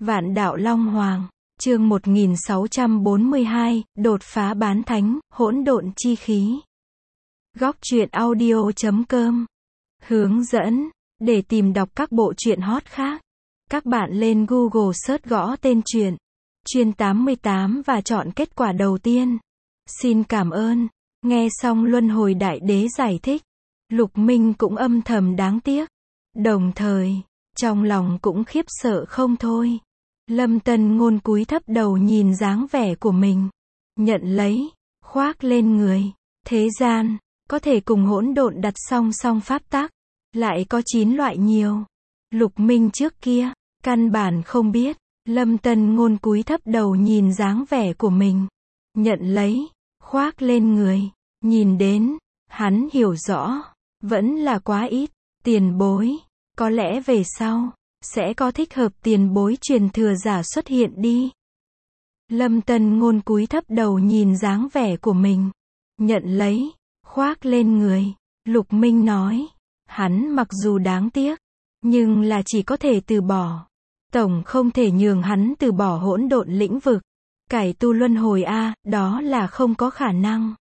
Vạn đạo Long Hoàng, chương 1642, đột phá bán thánh, hỗn độn chi khí. Góc truyện audio.com. Hướng dẫn, để tìm đọc các bộ truyện hot khác, các bạn lên Google search gõ tên truyện, Chuyên 88 và chọn kết quả đầu tiên. Xin cảm ơn. Nghe xong Luân Hồi Đại Đế giải thích, Lục Minh cũng âm thầm đáng tiếc. Đồng thời, trong lòng cũng khiếp sợ không thôi. Lâm Tân Ngôn cúi thấp đầu nhìn dáng vẻ của mình. Nhận lấy, khoác lên người. Thế gian, có thể cùng hỗn độn đặt song song pháp tắc. Lại có 9 loại nhiều. Lục Minh trước kia, căn bản không biết. Lâm Tân Ngôn cúi thấp đầu nhìn dáng vẻ của mình. Nhận lấy, khoác lên người. Nhìn đến, hắn hiểu rõ. Vẫn là quá ít. Tiền bối. Có lẽ về sau, sẽ có thích hợp tiền bối truyền thừa giả xuất hiện đi. Lâm Tân Ngôn cúi thấp đầu nhìn dáng vẻ của mình. Nhận lấy, khoác lên người. Lục Minh nói. Hắn mặc dù đáng tiếc, nhưng là chỉ có thể từ bỏ. Tổng không thể nhường hắn từ bỏ hỗn độn lĩnh vực. Cải tu luân hồi đó là không có khả năng.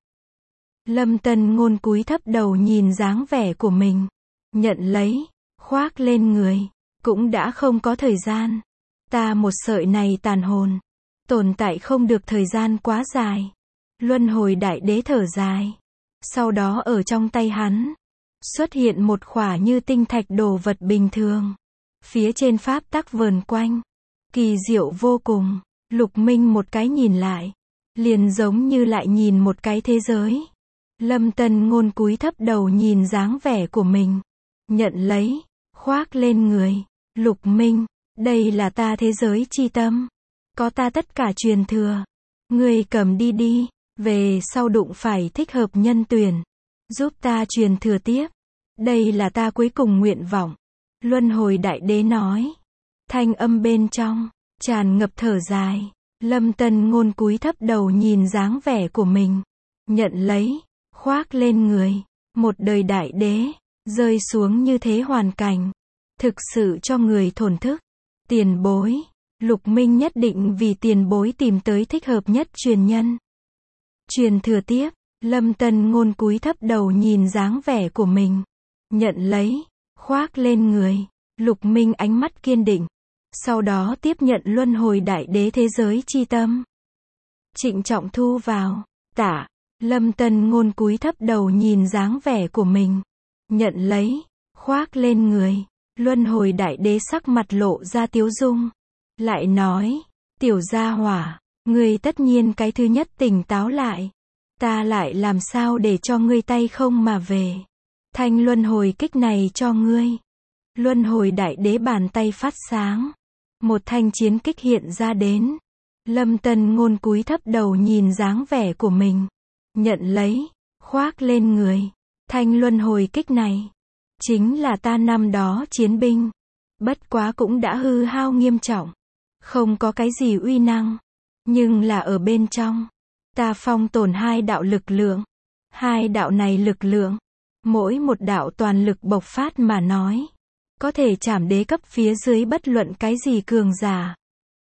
Lâm Tân Ngôn cúi thấp đầu nhìn dáng vẻ của mình. Nhận lấy, khoác lên người. Cũng đã không có thời gian. Ta một sợi này tàn hồn. Tồn tại không được thời gian quá dài. Luân Hồi Đại Đế thở dài. Sau đó ở trong tay hắn, xuất hiện một khỏa như tinh thạch đồ vật bình thường. Phía trên pháp tắc vờn quanh. Kỳ diệu vô cùng. Lục Minh một cái nhìn lại. Liền giống như lại nhìn một cái thế giới. Lâm Tân Ngôn cúi thấp đầu nhìn dáng vẻ của mình. Nhận lấy, khoác lên người. Lục Minh, đây là ta thế giới chi tâm. Có ta tất cả truyền thừa. Ngươi cầm đi đi. Về sau đụng phải thích hợp nhân tuyển. Giúp ta truyền thừa tiếp. Đây là ta cuối cùng nguyện vọng. Luân Hồi Đại Đế nói. Thanh âm bên trong, tràn ngập thở dài. Lâm Tân Ngôn cúi thấp đầu nhìn dáng vẻ của mình. Nhận lấy, khoác lên người. Một đời đại đế, rơi xuống như thế hoàn cảnh. Thực sự cho người thổn thức. Tiền bối. Lục Minh nhất định vì tiền bối tìm tới thích hợp nhất truyền nhân. Truyền thừa tiếp. Lâm Tân Ngôn cúi thấp đầu nhìn dáng vẻ của mình. Nhận lấy, khoác lên người. Lục Minh ánh mắt kiên định. Sau đó tiếp nhận Luân Hồi Đại Đế thế giới chi tâm. Trịnh trọng thu vào. Tả. Lâm Tân Ngôn cúi thấp đầu nhìn dáng vẻ của mình. Nhận lấy, khoác lên người. Luân Hồi Đại Đế sắc mặt lộ ra tiếu dung. Lại nói, tiểu gia hỏa, ngươi tất nhiên cái thứ nhất tỉnh táo lại. Ta lại làm sao để cho ngươi tay không mà về. Thanh luân hồi kích này cho ngươi. Luân Hồi Đại Đế bàn tay phát sáng. Một thanh chiến kích hiện ra đến. Lâm Tân Ngôn cúi thấp đầu nhìn dáng vẻ của mình. Nhận lấy, khoác lên người. Thanh luân hồi kích này, chính là ta năm đó chiến binh. Bất quá cũng đã hư hao nghiêm trọng. Không có cái gì uy năng. Nhưng là ở bên trong, ta phong tồn 2 đạo lực lượng. 2 đạo này lực lượng, mỗi một đạo toàn lực bộc phát mà nói, có thể chảm đế cấp phía dưới bất luận cái gì cường giả.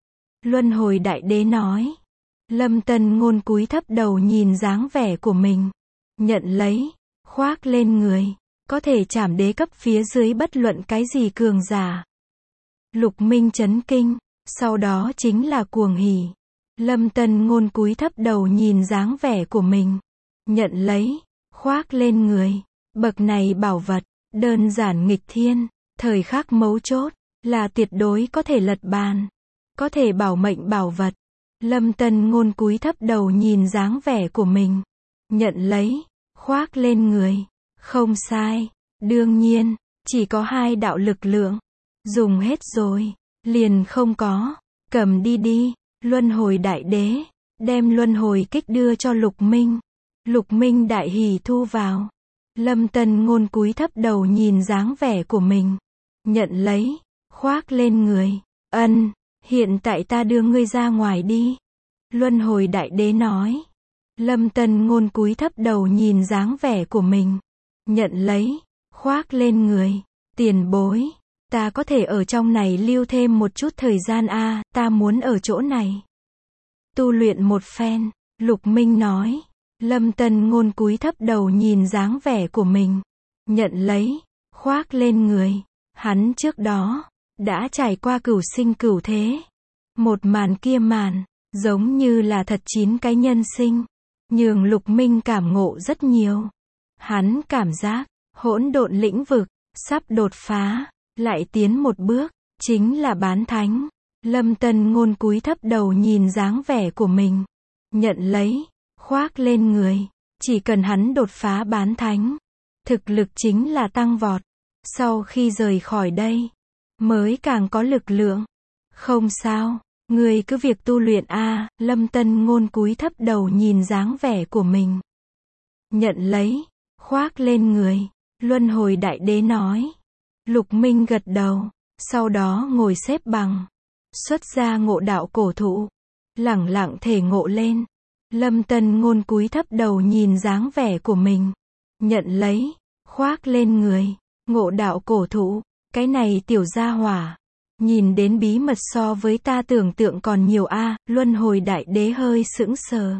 Luân Hồi Đại Đế nói. Lâm Tân Ngôn cúi thấp đầu nhìn dáng vẻ của mình. Nhận lấy, khoác lên người. Có thể chảm đế cấp phía dưới bất luận cái gì cường giả. Lục Minh chấn kinh. Sau đó chính là cuồng hỉ. Lâm Tân Ngôn cúi thấp đầu nhìn dáng vẻ của mình. Nhận lấy, khoác lên người. Bậc này bảo vật, đơn giản nghịch thiên. Thời khắc mấu chốt, là tuyệt đối có thể lật bàn. Có thể bảo mệnh bảo vật. Lâm Tân Ngôn cúi thấp đầu nhìn dáng vẻ của mình. Nhận lấy, khoác lên người. Không sai. Đương nhiên, chỉ có 2 đạo lực lượng. Dùng hết rồi, liền không có. Cầm đi đi. Luân Hồi Đại Đế, đem luân hồi kích đưa cho Lục Minh. Lục Minh đại hỉ thu vào. Lâm Tân Ngôn cúi thấp đầu nhìn dáng vẻ của mình. Nhận lấy, khoác lên người. Hiện tại ta đưa ngươi ra ngoài đi. Luân Hồi Đại Đế nói. Lâm Tân Ngôn cúi thấp đầu nhìn dáng vẻ của mình. Nhận lấy, khoác lên người. Tiền bối. Ta có thể ở trong này lưu thêm một chút thời gian a, ta muốn ở chỗ này tu luyện một phen, Lục Minh nói. Lâm Tân Ngôn cúi thấp đầu nhìn dáng vẻ của mình, nhận lấy, khoác lên người. Hắn trước đó đã trải qua cửu sinh cửu thế. Một màn kia màn, giống như là thật 9 cái nhân sinh, nhường Lục Minh cảm ngộ rất nhiều. Hắn cảm giác, hỗn độn lĩnh vực sắp đột phá, lại tiến một bước, chính là bán thánh. Lâm Tân Ngôn cúi thấp đầu nhìn dáng vẻ của mình, nhận lấy, khoác lên người. Chỉ cần hắn đột phá bán thánh, thực lực chính là tăng vọt. Sau khi rời khỏi đây, mới càng có lực lượng. Không sao, ngươi cứ việc tu luyện a. Lâm Tân Ngôn cúi thấp đầu nhìn dáng vẻ của mình, nhận lấy, khoác lên người. Luân hồi đại đế nói. Lục Minh gật đầu, sau đó ngồi xếp bằng, xuất ra ngộ đạo cổ thụ, lẳng lặng thể ngộ lên. Lâm Tân Ngôn cúi thấp đầu nhìn dáng vẻ của mình, nhận lấy, khoác lên người. Ngộ đạo cổ thụ, cái này tiểu gia hỏa, nhìn đến bí mật so với ta tưởng tượng còn nhiều a. Luân hồi đại đế hơi sững sờ,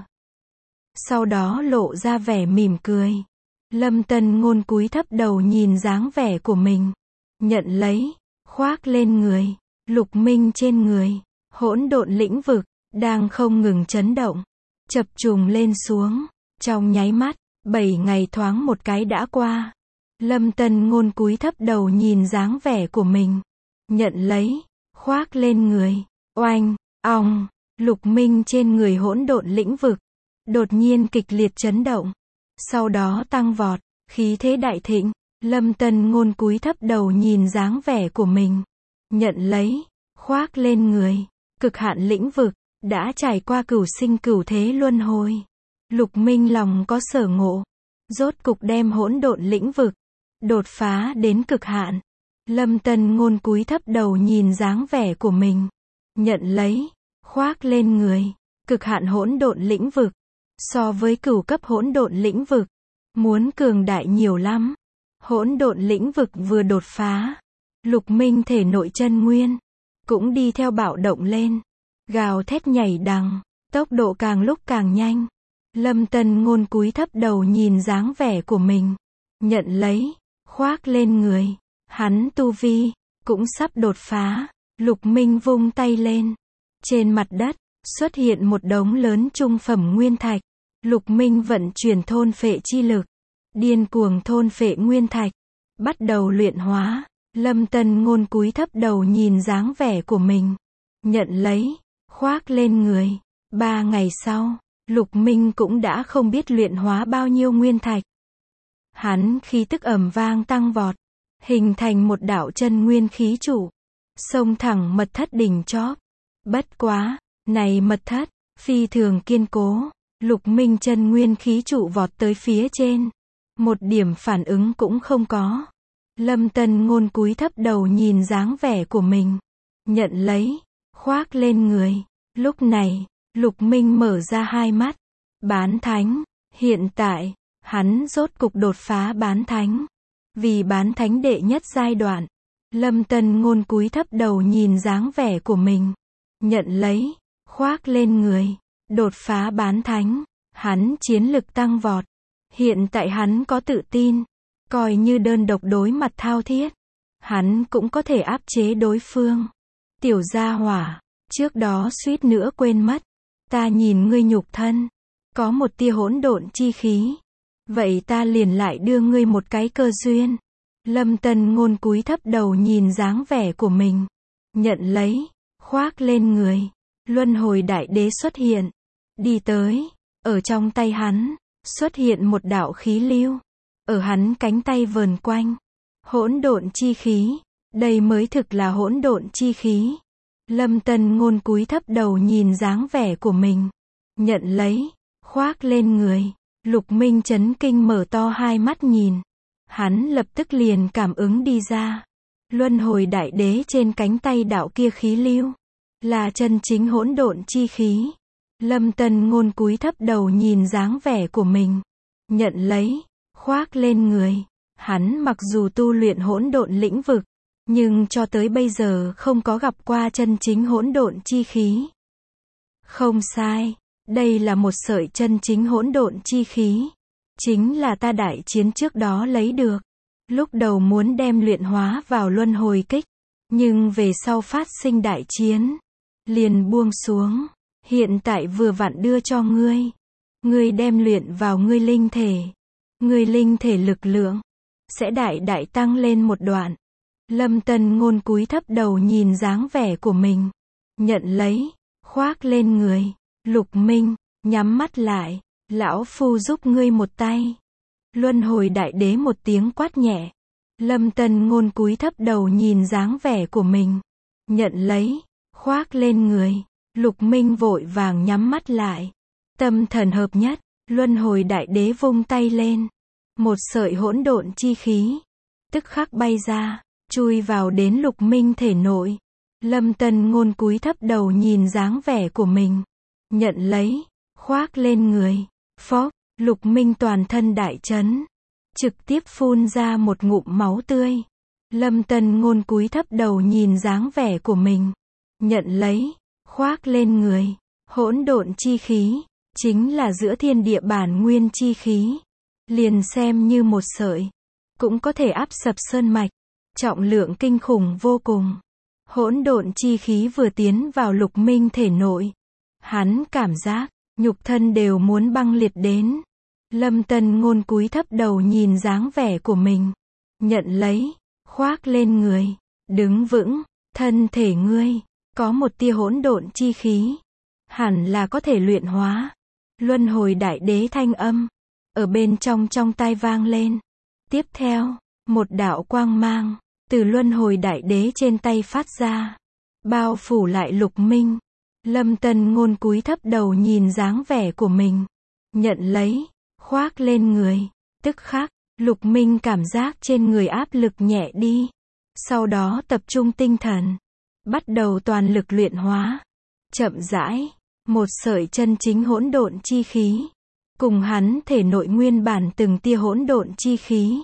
sau đó lộ ra vẻ mỉm cười. Lâm Tân Ngôn cúi thấp đầu nhìn dáng vẻ của mình, nhận lấy, khoác lên người. Lục Minh trên người, hỗn độn lĩnh vực đang không ngừng chấn động, chập trùng lên xuống. Trong nháy mắt, 7 ngày thoáng một cái đã qua. Lâm Tân Ngôn cúi thấp đầu nhìn dáng vẻ của mình, nhận lấy, khoác lên người. Oanh, ong, Lục Minh trên người hỗn độn lĩnh vực đột nhiên kịch liệt chấn động, sau đó tăng vọt, khí thế đại thịnh. Lâm Tân Ngôn cúi thấp đầu nhìn dáng vẻ của mình, nhận lấy, khoác lên người. Cực hạn lĩnh vực đã trải qua cửu sinh cửu thế luân hồi. Lục Minh lòng có sở ngộ, rốt cục đem hỗn độn lĩnh vực đột phá đến cực hạn. Lâm Tân Ngôn cúi thấp đầu nhìn dáng vẻ của mình, nhận lấy, khoác lên người. Cực hạn hỗn độn lĩnh vực so với cửu cấp hỗn độn lĩnh vực muốn cường đại nhiều lắm. Hỗn độn lĩnh vực vừa đột phá, Lục Minh thể nội chân nguyên cũng đi theo bạo động lên, gào thét nhảy đằng, tốc độ càng lúc càng nhanh. Lâm Tân Ngôn cúi thấp đầu nhìn dáng vẻ của mình, nhận lấy, khoác lên người. Hắn tu vi cũng sắp đột phá. Lục Minh vung tay lên, trên mặt đất xuất hiện một đống lớn trung phẩm nguyên thạch. Lục Minh vận chuyển thôn phệ chi lực, điên cuồng thôn phệ nguyên thạch, bắt đầu luyện hóa. Lâm Tân Ngôn cúi thấp đầu nhìn dáng vẻ của mình, nhận lấy, khoác lên người. 3 ngày sau, Lục Minh cũng đã không biết luyện hóa bao nhiêu nguyên thạch. Hắn khí tức ầm vang tăng vọt, hình thành một đạo chân nguyên khí trụ, xông thẳng mật thất đỉnh chóp. Bất quá, này mật thất phi thường kiên cố. Lục Minh chân nguyên khí trụ vọt tới phía trên, một điểm phản ứng cũng không có. Lâm Tân Ngôn cúi thấp đầu nhìn dáng vẻ của mình, nhận lấy, khoác lên người. Lúc này, Lục Minh mở ra hai mắt. Bán thánh, hiện tại, hắn rốt cục đột phá bán thánh. Vì bán thánh đệ nhất giai đoạn, Lâm Tân Ngôn cúi thấp đầu nhìn dáng vẻ của mình, nhận lấy, khoác lên người. Đột phá bán thánh, hắn chiến lực tăng vọt. Hiện tại hắn có tự tin, coi như đơn độc đối mặt thao thiết, hắn cũng có thể áp chế đối phương. Tiểu gia hỏa, trước đó suýt nữa quên mất, ta nhìn ngươi nhục thân, có một tia hỗn độn chi khí. Vậy ta liền lại đưa ngươi một cái cơ duyên. Lâm Tân Ngôn cúi thấp đầu nhìn dáng vẻ của mình, nhận lấy, khoác lên người. Luân hồi đại đế xuất hiện, đi tới, ở trong tay hắn xuất hiện một đạo khí lưu, ở hắn cánh tay vờn quanh, hỗn độn chi khí, đây mới thực là hỗn độn chi khí. Lâm Tân Ngôn cúi thấp đầu nhìn dáng vẻ của mình, nhận lấy, khoác lên người. Lục Minh chấn kinh mở to hai mắt nhìn, hắn lập tức liền cảm ứng đi ra, luân hồi đại đế trên cánh tay đạo kia khí lưu là chân chính hỗn độn chi khí. Lâm Tân Ngôn cúi thấp đầu nhìn dáng vẻ của mình, nhận lấy, khoác lên người. Hắn mặc dù tu luyện hỗn độn lĩnh vực, nhưng cho tới bây giờ không có gặp qua chân chính hỗn độn chi khí. Không sai, đây là một sợi chân chính hỗn độn chi khí. Chính là ta đại chiến trước đó lấy được. Lúc đầu muốn đem luyện hóa vào luân hồi kích, nhưng về sau phát sinh đại chiến, liền buông xuống. Hiện tại vừa vặn đưa cho ngươi. Ngươi đem luyện vào ngươi linh thể. Ngươi linh thể lực lượng sẽ đại đại tăng lên một đoạn. Lâm Tân Ngôn cúi thấp đầu nhìn dáng vẻ của mình. Nhận lấy, khoác lên người. Lục Minh, nhắm mắt lại. Lão Phu giúp ngươi một tay. Luân hồi đại đế một tiếng quát nhẹ. Lâm Tân Ngôn cúi thấp đầu nhìn dáng vẻ của mình. Nhận lấy, khoác lên người. Lục Minh vội vàng nhắm mắt lại. Tâm thần hợp nhất, luân hồi đại đế vung tay lên. Một sợi hỗn độn chi khí tức khắc bay ra, chui vào đến Lục Minh thể nội. Lâm Tân Ngôn cúi thấp đầu nhìn dáng vẻ của mình. Nhận lấy, khoác lên người. Phốc, Lục Minh toàn thân đại chấn, trực tiếp phun ra một ngụm máu tươi. Lâm Tân Ngôn cúi thấp đầu nhìn dáng vẻ của mình. Nhận lấy, khoác lên người. Hỗn độn chi khí chính là giữa thiên địa bản nguyên chi khí. Liền xem như một sợi, cũng có thể áp sập sơn mạch. Trọng lượng kinh khủng vô cùng. Hỗn độn chi khí vừa tiến vào Lục Minh thể nội. Hắn cảm giác, nhục thân đều muốn băng liệt đến. Lâm Tân Ngôn cúi thấp đầu nhìn dáng vẻ của mình. Nhận lấy, khoác lên người. Đứng vững, thân thể ngươi có một tia hỗn độn chi khí, hẳn là có thể luyện hóa. Luân hồi đại đế thanh âm ở bên trong tai vang lên. Tiếp theo, một đạo quang mang từ luân hồi đại đế trên tay phát ra, bao phủ lại Lục Minh. Lâm Tân Ngôn cúi thấp đầu nhìn dáng vẻ của mình. Nhận lấy, khoác lên người. Tức khắc, Lục Minh cảm giác trên người áp lực nhẹ đi. Sau đó tập trung tinh thần, bắt đầu toàn lực luyện hóa. Chậm rãi, một sợi chân chính hỗn độn chi khí cùng hắn thể nội nguyên bản từng tia hỗn độn chi khí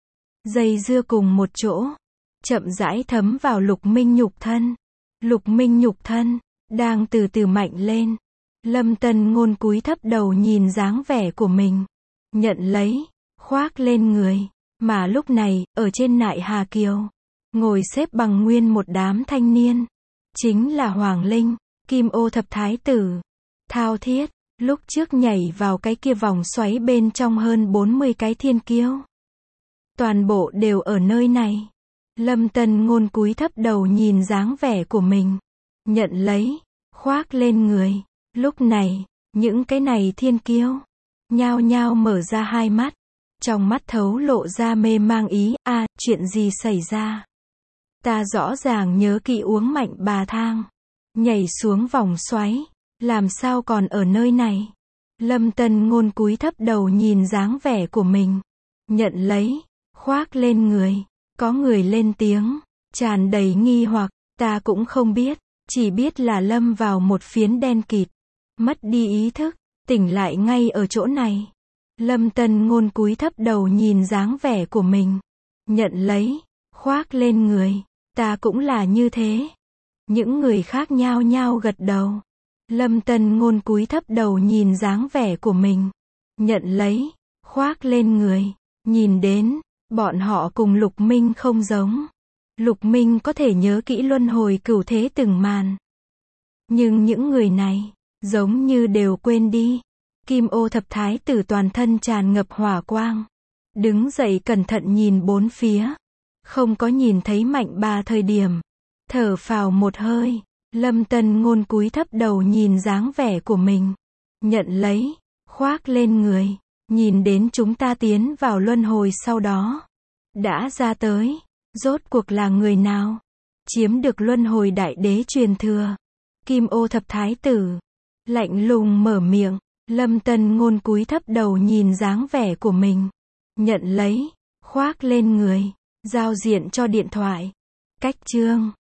dây dưa cùng một chỗ, chậm rãi thấm vào Lục Minh nhục thân. Lục Minh nhục thân đang từ từ mạnh lên. Lâm Tân Ngôn cúi thấp đầu nhìn dáng vẻ của mình. Nhận lấy, khoác lên người. Mà lúc này, ở trên nại Hà Kiều, ngồi xếp bằng nguyên một đám thanh niên. Chính là Hoàng Linh, Kim Ô Thập Thái Tử, Thao Thiết, lúc trước nhảy vào cái kia vòng xoáy bên trong hơn 40 cái thiên kiêu. Toàn bộ đều ở nơi này. Lâm Tân Ngôn cúi thấp đầu nhìn dáng vẻ của mình. Nhận lấy, khoác lên người. Lúc này, những cái này thiên kiêu nhao nhao mở ra hai mắt. Trong mắt thấu lộ ra mê mang ý. Chuyện gì xảy ra? Ta rõ ràng nhớ kỹ uống mạnh bà thang, nhảy xuống vòng xoáy, làm sao còn ở nơi này? Lâm Tân Ngôn cúi thấp đầu nhìn dáng vẻ của mình. Nhận lấy, khoác lên người. Có người lên tiếng, tràn đầy nghi hoặc. Ta cũng không biết, chỉ biết là lâm vào một phiến đen kịt, mất đi ý thức, tỉnh lại ngay ở chỗ này. Lâm Tân Ngôn cúi thấp đầu nhìn dáng vẻ của mình. Nhận lấy, khoác lên người. Ta cũng là như thế. Những người khác nhao nhao gật đầu. Lâm Tân Ngôn cúi thấp đầu nhìn dáng vẻ của mình. Nhận lấy, khoác lên người. Nhìn đến, bọn họ cùng Lục Minh không giống. Lục Minh có thể nhớ kỹ luân hồi cửu thế từng màn. Nhưng những người này, giống như đều quên đi. Kim Ô Thập Thái Tử toàn thân tràn ngập hỏa quang. Đứng dậy cẩn thận nhìn bốn phía. Không có nhìn thấy mạnh bà thời điểm. Thở phào một hơi. Lâm Tân Ngôn cúi thấp đầu nhìn dáng vẻ của mình. Nhận lấy, khoác lên người. Nhìn đến chúng ta tiến vào luân hồi sau đó. Đã ra tới. Rốt cuộc là người nào? Chiếm được luân hồi đại đế truyền thừa. Kim Ô Thập Thái Tử lạnh lùng mở miệng. Lâm Tân Ngôn cúi thấp đầu nhìn dáng vẻ của mình. Nhận lấy, khoác lên người. Giao diện cho điện thoại. Cách chương